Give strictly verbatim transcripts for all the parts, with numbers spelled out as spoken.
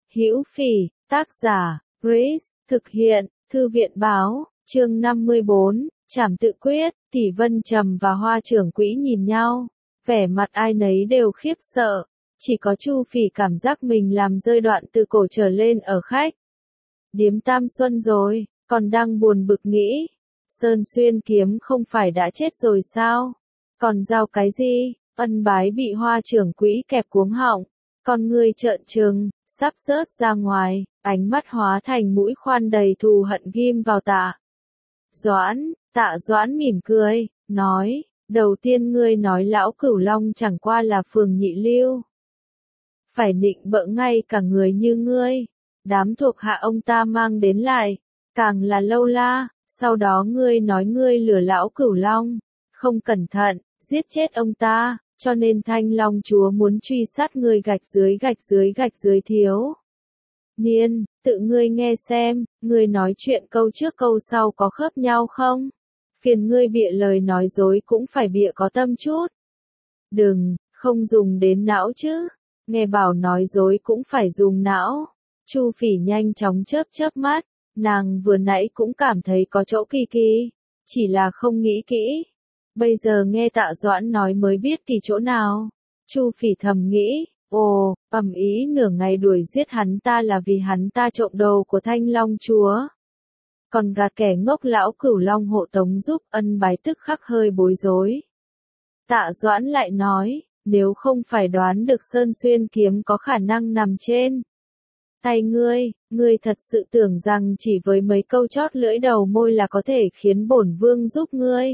Hữu Phỉ, tác giả, Grace, thực hiện, Thư viện báo, chương năm mươi bốn, Trảm tự quyết, Tỷ Vân Trầm và Hoa trưởng quỹ nhìn nhau, vẻ mặt ai nấy đều khiếp sợ, chỉ có Chu Phỉ cảm giác mình làm rơi đoạn từ cổ trở lên ở khách. Điếm Tam Xuân rồi, còn đang buồn bực nghĩ, Sơn Xuyên Kiếm không phải đã chết rồi sao? Còn giao cái gì? Ân Bái bị Hoa trưởng quỹ kẹp cuống họng, con người trợn trừng, sắp rớt ra ngoài, ánh mắt hóa thành mũi khoan đầy thù hận ghim vào Tạ Doãn. Tạ Doãn mỉm cười, nói, đầu tiên ngươi nói lão Cửu Long chẳng qua là phường nhị lưu. Phải nịnh bợ ngay cả người như ngươi, đám thuộc hạ ông ta mang đến lại, càng là lâu la, sau đó ngươi nói ngươi lừa lão Cửu Long, không cẩn thận, giết chết ông ta, cho nên Thanh Long chúa muốn truy sát ngươi gạch dưới gạch dưới gạch dưới thiếu. Niên, tự ngươi nghe xem, ngươi nói chuyện câu trước câu sau có khớp nhau không? Phiền ngươi bịa lời nói dối cũng phải bịa có tâm chút. Đừng, không dùng đến não chứ, nghe bảo nói dối cũng phải dùng não. Chu Phỉ nhanh chóng chớp chớp mắt, nàng vừa nãy cũng cảm thấy có chỗ kỳ kỳ, chỉ là không nghĩ kỹ. Bây giờ nghe Tạ Doãn nói mới biết kỳ chỗ nào. Chu Phỉ thầm nghĩ, ồ, ầm ý nửa ngày đuổi giết hắn ta là vì hắn ta trộm đồ của Thanh Long chúa. Còn gạt kẻ ngốc lão Cửu Long hộ tống giúp, Ân Bái tức khắc hơi bối rối. Tạ Doãn lại nói, nếu không phải đoán được Sơn Xuyên Kiếm có khả năng nằm trên tay ngươi, ngươi thật sự tưởng rằng chỉ với mấy câu chót lưỡi đầu môi là có thể khiến bổn vương giúp ngươi.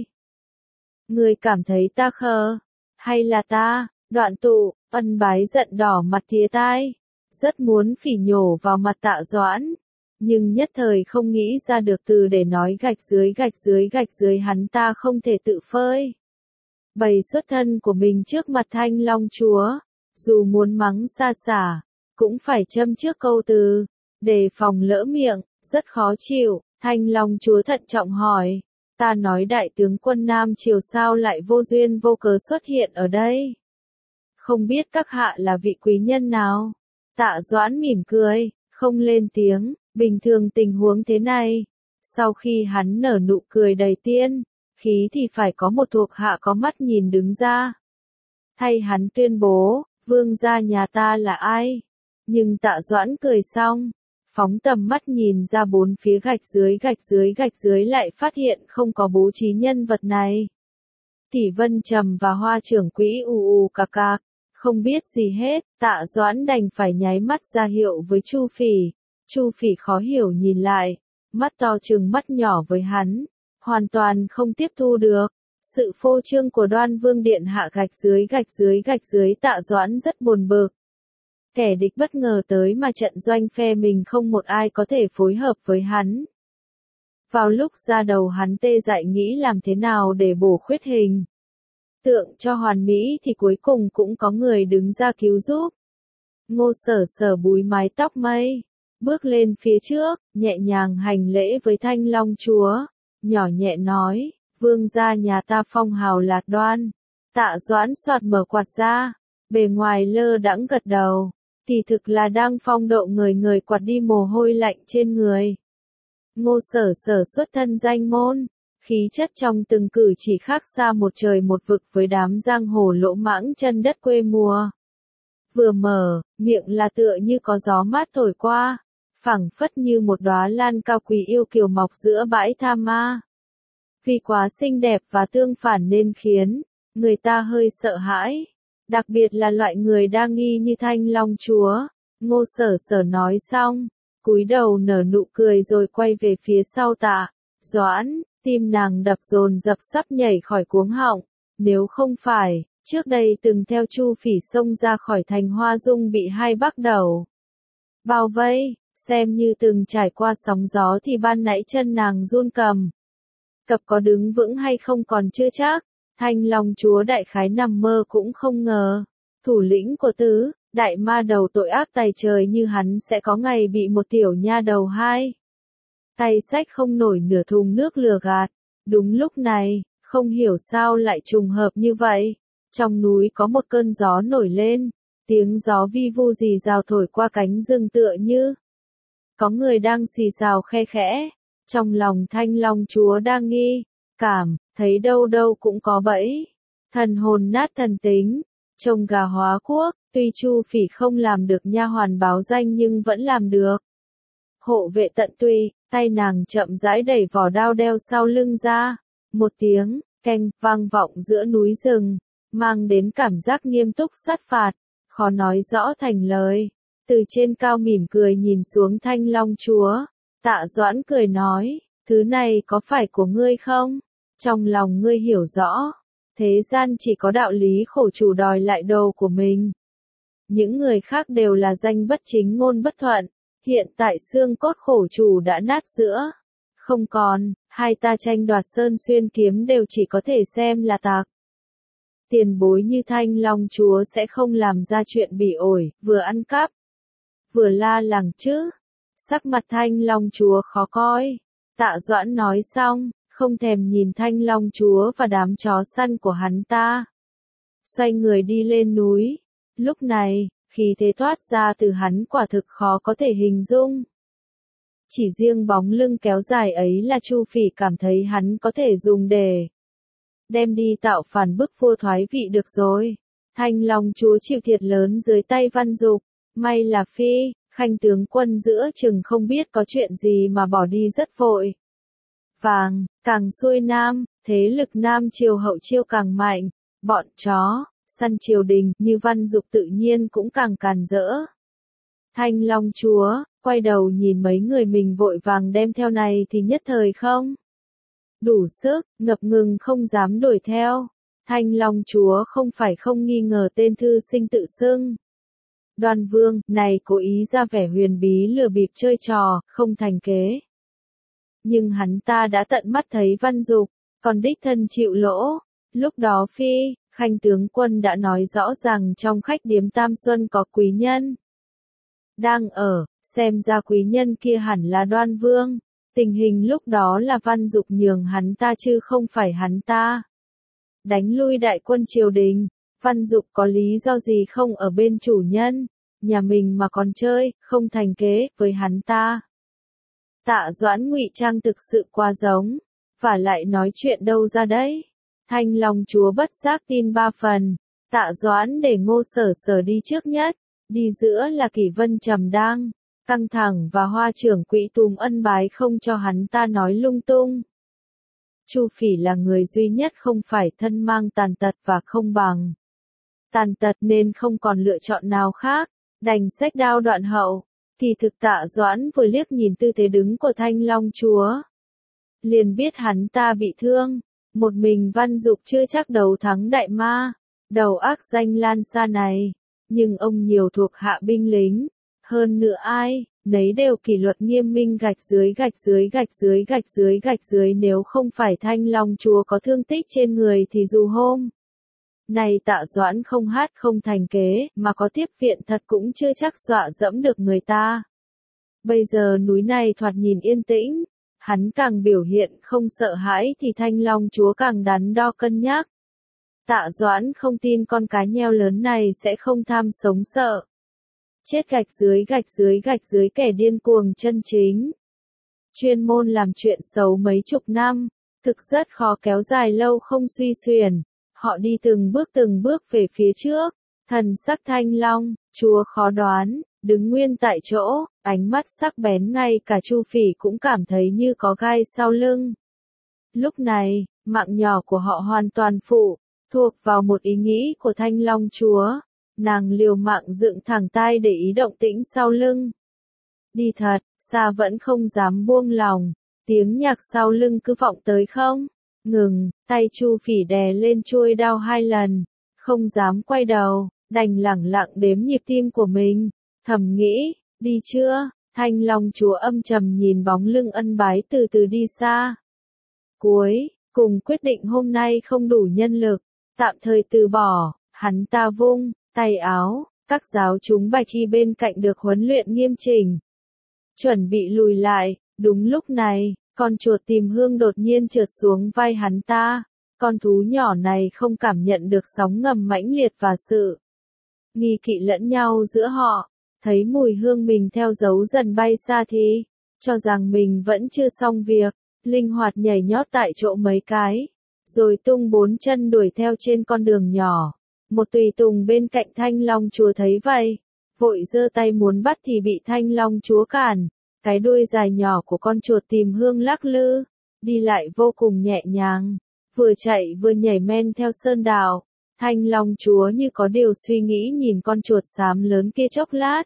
Ngươi cảm thấy ta khờ, hay là ta, đoạn tụ, Ân Bái giận đỏ mặt tía tai, rất muốn phỉ nhổ vào mặt Tạ Doãn, nhưng nhất thời không nghĩ ra được từ để nói gạch dưới gạch dưới gạch dưới hắn ta không thể tự phơi bày xuất thân của mình trước mặt Thanh Long chúa, dù muốn mắng xa xả, cũng phải châm trước câu từ, đề phòng lỡ miệng, rất khó chịu. Thanh Long chúa thận trọng hỏi, ta nói đại tướng quân Nam Triều sao lại vô duyên vô cớ xuất hiện ở đây? Không biết các hạ là vị quý nhân nào? Tạ Doãn mỉm cười, không lên tiếng, bình thường tình huống thế này. Sau khi hắn nở nụ cười đầy tiên khí thì phải có một thuộc hạ có mắt nhìn đứng ra, thay hắn tuyên bố, vương gia nhà ta là ai? Nhưng Tạ Doãn cười xong, phóng tầm mắt nhìn ra bốn phía gạch dưới gạch dưới gạch dưới lại phát hiện không có bố trí nhân vật này. Tỷ Vân Trầm và Hoa trưởng quỹ ù ù cạc cạc, không biết gì hết. Tạ Doãn đành phải nháy mắt ra hiệu với Chu Phỉ. Chu Phỉ khó hiểu nhìn lại, mắt to trừng mắt nhỏ với hắn, hoàn toàn không tiếp thu được sự phô trương của Đoan Vương điện hạ gạch dưới gạch dưới gạch dưới. Tạ Doãn rất buồn bực. Kẻ địch bất ngờ tới mà trận doanh phe mình không một ai có thể phối hợp với hắn. Vào lúc ra đầu hắn tê dại nghĩ làm thế nào để bổ khuyết hình tượng cho hoàn mỹ thì cuối cùng cũng có người đứng ra cứu giúp. Ngô Sở Sở búi mái tóc mây, bước lên phía trước, nhẹ nhàng hành lễ với Thanh Long chúa, nhỏ nhẹ nói, vương gia nhà ta phong hào lạc đoan. Tạ Doãn soạt mở quạt ra, bề ngoài lơ đãng gật đầu, thì thực là đang phong độ người người quạt đi mồ hôi lạnh trên người. Ngô Sở Sở xuất thân danh môn, khí chất trong từng cử chỉ khác xa một trời một vực với đám giang hồ lỗ mãng chân đất quê mùa. Vừa mở, miệng là tựa như có gió mát thổi qua, phảng phất như một đóa lan cao quý yêu kiều mọc giữa bãi tha ma. Vì quá xinh đẹp và tương phản nên khiến người ta hơi sợ hãi, đặc biệt là loại người đa nghi như Thanh Long chúa. Ngô Sở Sở nói xong, cúi đầu nở nụ cười rồi quay về phía sau Tạ Doãn, tim nàng đập dồn dập sắp nhảy khỏi cuống họng. Nếu không phải, trước đây từng theo Chu Phỉ xông ra khỏi thành Hoa Dung bị hai bắc đầu bao vây, xem như từng trải qua sóng gió thì ban nãy chân nàng run cầm cập có đứng vững hay không còn chưa chắc. Thanh Long chúa đại khái nằm mơ cũng không ngờ, thủ lĩnh của tứ đại ma đầu tội ác tày trời như hắn sẽ có ngày bị một tiểu nha đầu hai tay xách không nổi nửa thùng nước lừa gạt. Đúng lúc này, không hiểu sao lại trùng hợp như vậy, trong núi có một cơn gió nổi lên, Tiếng gió vi vu rì rào thổi qua cánh rừng tựa như có người đang xì xào khe khẽ. Trong lòng Thanh Long chúa đang nghi cảm, thấy đâu đâu cũng có bẫy. Thần hồn nát thần tính, trông gà hóa quốc, tuy Chu Phỉ không làm được nha hoàn báo danh nhưng vẫn làm được hộ vệ tận tụy. Tay nàng chậm rãi đẩy vỏ đao đeo sau lưng ra. Một tiếng keng vang vọng giữa núi rừng, mang đến cảm giác nghiêm túc sát phạt, khó nói rõ thành lời. Từ trên cao mỉm cười nhìn xuống Thanh Long chúa, Tạ Doãn cười nói, thứ này có phải của ngươi không? Trong lòng ngươi hiểu rõ, thế gian chỉ có đạo lý khổ chủ đòi lại đồ của mình. Những người khác đều là danh bất chính ngôn bất thuận, hiện tại xương cốt khổ chủ đã nát giữa. Không còn, hai ta tranh đoạt sơn xuyên kiếm đều chỉ có thể xem là tạc. Tiền bối như Thanh Long chúa sẽ không làm ra chuyện bỉ ổi, vừa ăn cắp, vừa la làng chứ. Sắc mặt Thanh Long chúa khó coi. Tạ Doãn nói xong, không thèm nhìn Thanh Long chúa và đám chó săn của hắn ta. Xoay người đi lên núi. Lúc này, khí thế toát ra từ hắn quả thực khó có thể hình dung. Chỉ riêng bóng lưng kéo dài ấy là Chu Phỉ cảm thấy hắn có thể dùng để đem đi tạo phản bức vua thoái vị được rồi. Thanh Long chúa chịu thiệt lớn dưới tay Văn Dục. May là Phi, Khanh tướng quân giữa chừng không biết có chuyện gì mà bỏ đi rất vội vàng. Càng xuôi nam, thế lực Nam triều hậu chiêu càng mạnh. Bọn chó săn triều đình như Văn Dục tự nhiên cũng càng càn rỡ. Thanh Long chúa quay đầu nhìn mấy người mình vội vàng đem theo này thì nhất thời không đủ sức, ngập ngừng không dám đuổi theo. Thanh Long chúa không phải không nghi ngờ tên thư sinh tự xưng Đoan Vương này cố ý ra vẻ huyền bí lừa bịp chơi trò, không thành kế. Nhưng hắn ta đã tận mắt thấy Văn Dục, còn đích thân chịu lỗ. Lúc đó Phi, Khanh tướng quân đã nói rõ rằng trong khách điếm Tam Xuân có quý nhân đang ở, xem ra quý nhân kia hẳn là Đoan Vương. Tình hình lúc đó là Văn Dục nhường hắn ta chứ không phải hắn ta đánh lui đại quân triều đình. Văn Dục có lý do gì không ở bên chủ nhân nhà mình mà còn chơi, không thành kế với hắn ta. Tạ Doãn ngụy trang thực sự quá giống, và lại nói chuyện đâu ra đấy. Thanh Long chúa bất giác tin ba phần. Tạ Doãn để Ngô Sở Sở đi trước nhất, đi giữa là Kỷ Vân Trầm đang căng thẳng và Hoa trưởng quỹ Tùng ân bái không cho hắn ta nói lung tung. Chu Phỉ là người duy nhất không phải thân mang tàn tật và không bằng tàn tật nên không còn lựa chọn nào khác, đành xách đao đoạn hậu. Thì thực Tạ Doãn vừa liếc nhìn tư thế đứng của Thanh Long chúa, liền biết hắn ta bị thương. Một mình Văn Dục chưa chắc đấu thắng đại ma đầu ác danh lan xa này, nhưng ông nhiều thuộc hạ binh lính, hơn nữa ai nấy đều kỷ luật nghiêm minh gạch dưới gạch dưới gạch dưới gạch dưới gạch dưới. Nếu không phải Thanh Long chúa có thương tích trên người thì dù hôm này Tạ Doãn không hát không thành kế, mà có tiếp viện thật cũng chưa chắc dọa dẫm được người ta. Bây giờ núi này thoạt nhìn yên tĩnh, hắn càng biểu hiện không sợ hãi thì Thanh Long chúa càng đắn đo cân nhắc. Tạ Doãn không tin con cá nheo lớn này sẽ không tham sống sợ chết gạch dưới gạch dưới gạch dưới kẻ điên cuồng chân chính. Chuyên môn làm chuyện xấu mấy chục năm, thực rất khó kéo dài lâu không suy xuyển. Họ đi từng bước từng bước về phía trước, thần sắc Thanh Long chúa khó đoán, đứng nguyên tại chỗ, ánh mắt sắc bén ngay cả Chu Phỉ cũng cảm thấy như có gai sau lưng. Lúc này, mạng nhỏ của họ hoàn toàn phụ thuộc vào một ý nghĩ của Thanh Long chúa. Nàng liều mạng dựng thẳng tai để ý động tĩnh sau lưng. Đi thật, xa vẫn không dám buông lòng, tiếng nhạc sau lưng cứ vọng tới không ngừng. Tay Chu Phỉ đè lên chuôi đao hai lần, không dám quay đầu, đành lẳng lặng đếm nhịp tim của mình, thầm nghĩ, đi chưa? Thanh Long chúa âm trầm nhìn bóng lưng ân bái từ từ đi xa. Cuối cùng quyết định hôm nay không đủ nhân lực, tạm thời từ bỏ. Hắn ta vung tay áo, các giáo chúng bạch y bên cạnh được huấn luyện nghiêm chỉnh, chuẩn bị lùi lại. Đúng lúc này, con chuột tìm hương đột nhiên trượt xuống vai hắn ta. Con thú nhỏ này không cảm nhận được sóng ngầm mãnh liệt và sự nghi kỵ lẫn nhau giữa họ, thấy mùi hương mình theo dấu dần bay xa thì, cho rằng mình vẫn chưa xong việc, linh hoạt nhảy nhót tại chỗ mấy cái, rồi tung bốn chân đuổi theo trên con đường nhỏ. Một tùy tùng bên cạnh Thanh Long chúa thấy vậy, vội giơ tay muốn bắt thì bị Thanh Long chúa cản, cái đuôi dài nhỏ của con chuột tìm hương lắc lư, đi lại vô cùng nhẹ nhàng, vừa chạy vừa nhảy men theo sơn đạo. Thanh Long chúa như có điều suy nghĩ nhìn con chuột xám lớn kia chốc lát.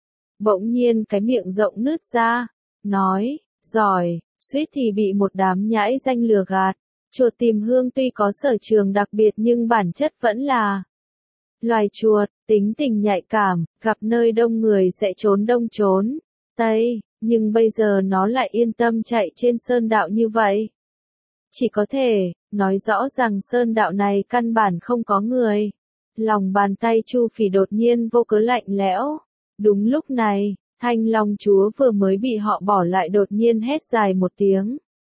Bỗng nhiên cái miệng rộng nứt ra, nói, giỏi, suýt thì bị một đám nhãi danh lừa gạt. Chuột tìm hương tuy có sở trường đặc biệt nhưng bản chất vẫn là loài chuột, tính tình nhạy cảm, gặp nơi đông người sẽ trốn đông trốn tây, nhưng bây giờ nó lại yên tâm chạy trên sơn đạo như vậy. Chỉ có thể nói rõ rằng sơn đạo này căn bản không có người. Lòng bàn tay Chu Phỉ đột nhiên vô cớ lạnh lẽo. Đúng lúc này, Thanh Long chúa vừa mới bị họ bỏ lại đột nhiên hét dài một tiếng.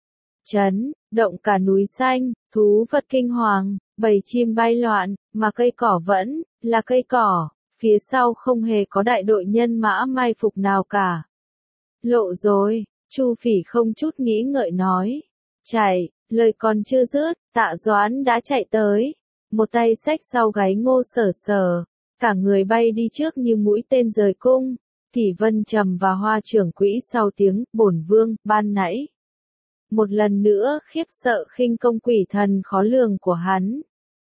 Chấn, động cả núi xanh, thú vật kinh hoàng, bầy chim bay loạn, mà cây cỏ vẫn là cây cỏ, phía sau không hề có đại đội nhân mã mai phục nào cả. Lộ rồi, Chu Phỉ không chút nghĩ ngợi nói. Chạy, lời còn chưa dứt, Tạ Doãn đã chạy tới, một tay xách sau gáy Ngô Sở Sở, cả người bay đi trước như mũi tên rời cung. Kỷ Vân Trầm và Hoa Trưởng Quỹ sau tiếng bổn vương ban nãy. Một lần nữa khiếp sợ khinh công quỷ thần khó lường của hắn.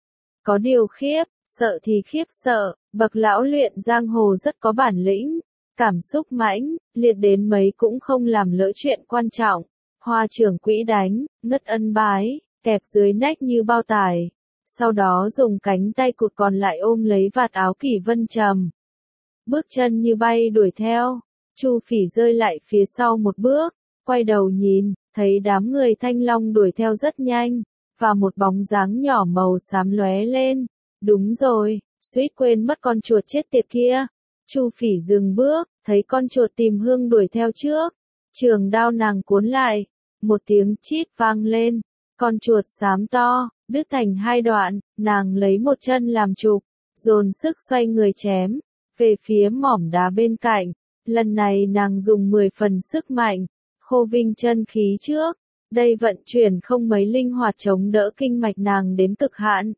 Có điều khiếp, sợ thì khiếp sợ, bậc lão luyện giang hồ rất có bản lĩnh, cảm xúc mãnh, liệt đến mấy cũng không làm lỡ chuyện quan trọng. Hoa Trưởng Quỹ đánh, ngất ân bái, kẹp dưới nách như bao tải, sau đó dùng cánh tay cụt còn lại ôm lấy vạt áo Kỷ Vân Trầm. Bước chân như bay đuổi theo, Chu Phỉ rơi lại phía sau một bước, quay đầu nhìn, thấy đám người Thanh Long đuổi theo rất nhanh, và một bóng dáng nhỏ màu xám lóe lên. Đúng rồi, suýt quên mất con chuột chết tiệt kia. Chu Phỉ dừng bước, thấy con chuột tìm hương đuổi theo trước. Trường đao nàng cuốn lại, một tiếng chít vang lên, con chuột xám to, đứt thành hai đoạn, nàng lấy một chân làm trục, dồn sức xoay người chém, về phía mỏm đá bên cạnh. Lần này nàng dùng mười phần sức mạnh, khô vinh chân khí trước, đây vận chuyển không mấy linh hoạt chống đỡ kinh mạch nàng đến cực hạn.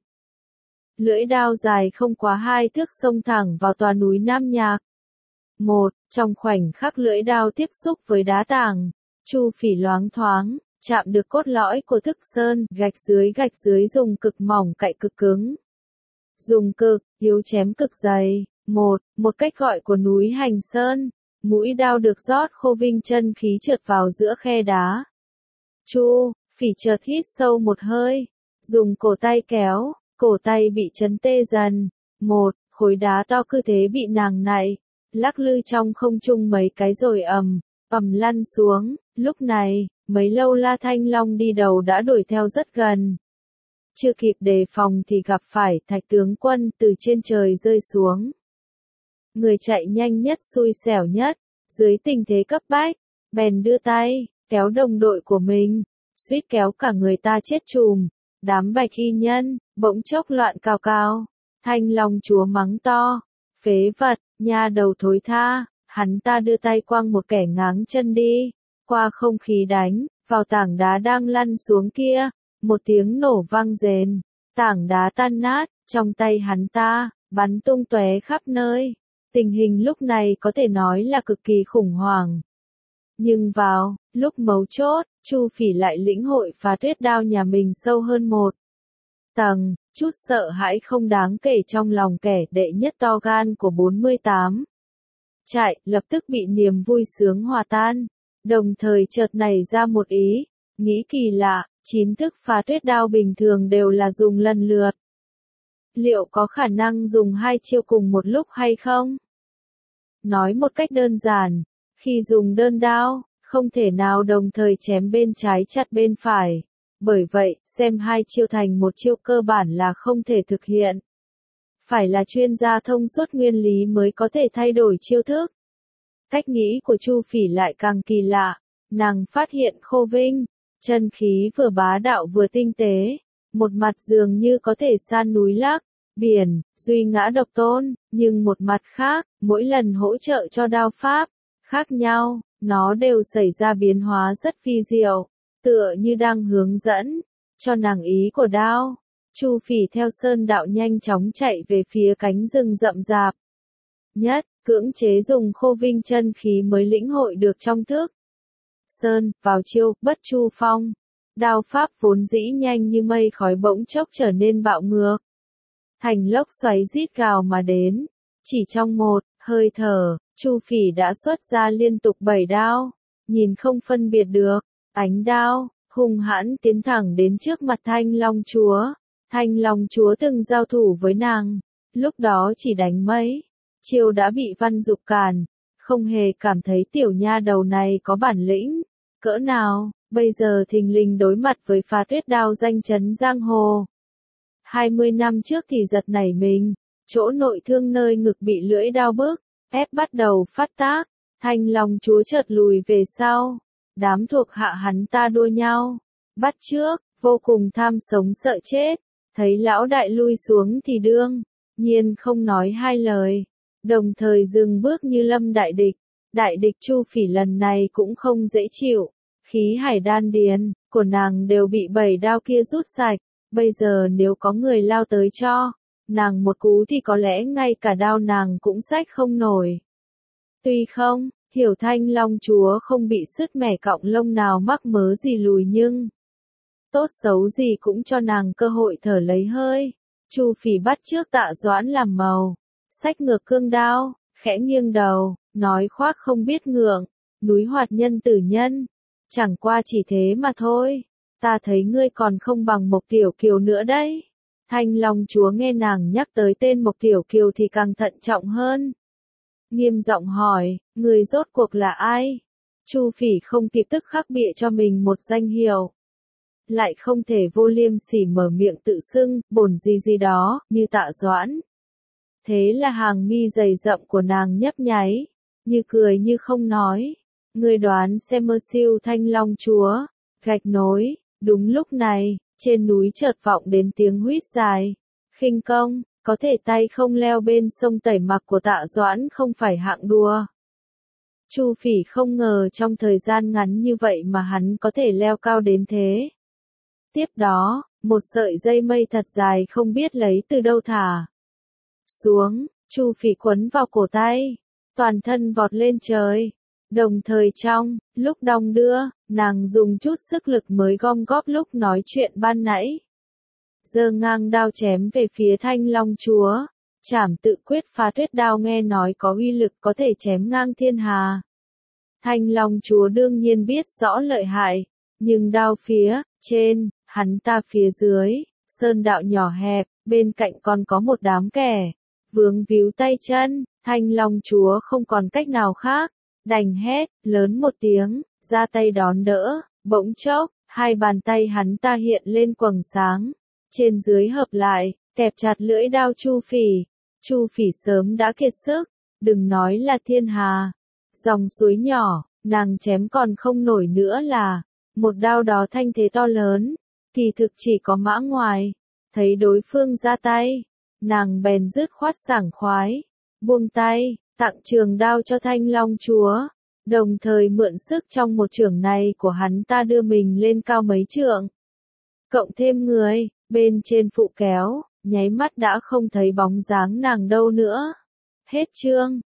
Lưỡi đao dài không quá hai thước xông thẳng vào tòa núi Nam Nhạc. Một, trong khoảnh khắc lưỡi đao tiếp xúc với đá tảng, Chu Phỉ loáng thoáng, chạm được cốt lõi của thức sơn, gạch dưới gạch dưới dùng cực mỏng cạy cực cứng. Dùng cực, yếu chém cực dày. Một, một cách gọi của núi Hành Sơn, mũi đao được rót khô vinh chân khí trượt vào giữa khe đá. Chu Phỉ chợt hít sâu một hơi, dùng cổ tay kéo, cổ tay bị chấn tê dần. Một, khối đá to cứ thế bị nàng nạy, lắc lư trong không trung mấy cái rồi ầm, ầm lăn xuống. Lúc này, mấy lâu la Thanh Long đi đầu đã đuổi theo rất gần. Chưa kịp đề phòng thì gặp phải Thạch tướng quân từ trên trời rơi xuống. Người chạy nhanh nhất xui xẻo nhất, dưới tình thế cấp bách, bèn đưa tay, kéo đồng đội của mình, suýt kéo cả người ta chết chùm. Đám bạch y nhân, bỗng chốc loạn cào cào. Thanh Long chúa mắng to, phế vật, nha đầu thối tha, hắn ta đưa tay quăng một kẻ ngáng chân đi, qua không khí đánh, vào tảng đá đang lăn xuống kia, một tiếng nổ vang rền, tảng đá tan nát, trong tay hắn ta, bắn tung tóe khắp nơi. Tình hình lúc này có thể nói là cực kỳ khủng hoảng. Nhưng vào lúc mấu chốt, Chu Phỉ lại lĩnh hội Phá Tuyết Đao nhà mình sâu hơn một tầng, chút sợ hãi không đáng kể trong lòng kẻ đệ nhất to gan của bốn mươi tám. Chạy, lập tức bị niềm vui sướng hòa tan, đồng thời chợt nảy ra một ý, nghĩ kỳ lạ, chín thức Phá Tuyết Đao bình thường đều là dùng lần lượt. Liệu có khả năng dùng hai chiêu cùng một lúc hay không? Nói một cách đơn giản, khi dùng đơn đao, không thể nào đồng thời chém bên trái chặt bên phải. Bởi vậy, xem hai chiêu thành một chiêu cơ bản là không thể thực hiện. Phải là chuyên gia thông suốt nguyên lý mới có thể thay đổi chiêu thức. Cách nghĩ của Chu Phỉ lại càng kỳ lạ, nàng phát hiện khô vinh, chân khí vừa bá đạo vừa tinh tế, một mặt dường như có thể san núi lắc, biển, duy ngã độc tôn, nhưng một mặt khác, mỗi lần hỗ trợ cho đao pháp khác nhau, nó đều xảy ra biến hóa rất phi diệu, tựa như đang hướng dẫn cho nàng ý của đao. Chu Phỉ theo sơn đạo nhanh chóng chạy về phía cánh rừng rậm rạp. Nhất, cưỡng chế dùng khô vinh chân khí mới lĩnh hội được trong thức. Sơn, vào chiêu, bất chu phong. Đao pháp vốn dĩ nhanh như mây khói bỗng chốc trở nên bạo ngược. Thành lốc xoáy rít gào mà đến. Chỉ trong một hơi thở, Chu Phỉ đã xuất ra liên tục bảy đao. Nhìn không phân biệt được, ánh đao, hung hãn tiến thẳng đến trước mặt Thanh Long Chúa. Thanh Long Chúa từng giao thủ với nàng, lúc đó chỉ đánh mấy chiêu đã bị Văn Dục cản, không hề cảm thấy tiểu nha đầu này có bản lĩnh cỡ nào, bây giờ thình lình đối mặt với Phá Tuyết Đao danh chấn giang hồ. hai mươi năm trước thì giật nảy mình, chỗ nội thương nơi ngực bị lưỡi đao bức, ép bắt đầu phát tác, Thanh Long Chúa chợt lùi về sau, đám thuộc hạ hắn ta đua nhau, bắt trước, vô cùng tham sống sợ chết. Thấy lão đại lui xuống thì đương nhiên không nói hai lời, đồng thời dừng bước như lâm đại địch. Đại địch Chu Phỉ lần này cũng không dễ chịu, khí hải đan điền của nàng đều bị bảy đao kia rút sạch, bây giờ nếu có người lao tới cho nàng một cú thì có lẽ ngay cả đao nàng cũng xách không nổi. Tuy không, hiểu Thanh Long Chúa không bị sứt mẻ cọng lông nào mắc mớ gì lùi nhưng tốt xấu gì cũng cho nàng cơ hội thở lấy hơi. Chu Phỉ bắt trước Tạ Doãn làm màu, xách ngược cương đao, khẽ nghiêng đầu, nói khoác không biết ngượng, núi hoạt nhân tử nhân, chẳng qua chỉ thế mà thôi, ta thấy ngươi còn không bằng Mộc Tiểu Kiều nữa đấy. Thanh Long Chúa nghe nàng nhắc tới tên Mộc Tiểu Kiều thì càng thận trọng hơn. Nghiêm giọng hỏi, người rốt cuộc là ai? Chu Phỉ không kịp tức khắc bịa cho mình một danh hiệu. Lại không thể vô liêm sỉ mở miệng tự xưng, bổn gì gì đó, như Tạ Doãn. Thế là hàng mi dày rậm của nàng nhấp nháy, như cười như không nói. Người đoán xem mơ siêu Thanh Long Chúa, gạch nối, đúng lúc này, trên núi chợt vọng đến tiếng huýt dài. Khinh công, có thể tay không leo bên sông tẩy mặc của Tạ Doãn không phải hạng đùa. Chu Phỉ không ngờ trong thời gian ngắn như vậy mà hắn có thể leo cao đến thế. Tiếp đó, một sợi dây mây thật dài không biết lấy từ đâu thả xuống, Chu Phỉ quấn vào cổ tay, toàn thân vọt lên trời. Đồng thời trong lúc đong đưa, nàng dùng chút sức lực mới gom góp lúc nói chuyện ban nãy. Giơ ngang đao chém về phía Thanh Long Chúa. Trảm tự quyết Phá Tuyết Đao nghe nói có uy lực có thể chém ngang thiên hà. Thanh Long Chúa đương nhiên biết rõ lợi hại, nhưng đao phía trên, hắn ta phía dưới, sơn đạo nhỏ hẹp, bên cạnh còn có một đám kẻ vướng víu tay chân. Thanh Long Chúa không còn cách nào khác, đành hét lớn một tiếng, ra tay đón đỡ. Bỗng chốc, hai bàn tay hắn ta hiện lên quầng sáng, trên dưới hợp lại, kẹp chặt lưỡi đao Chu Phỉ. Chu Phỉ sớm đã kiệt sức, đừng nói là thiên hà, dòng suối nhỏ, nàng chém còn không nổi nữa là, một đao đó thanh thế to lớn, kỳ thực chỉ có Mã Ngoài. Thấy đối phương ra tay, nàng bèn dứt khoát sảng khoái, buông tay, tặng trường đao cho Thanh Long Chúa, đồng thời mượn sức trong một chưởng này của hắn ta đưa mình lên cao mấy trượng. Cộng thêm người, bên trên phụ kéo, nháy mắt đã không thấy bóng dáng nàng đâu nữa. Hết chương.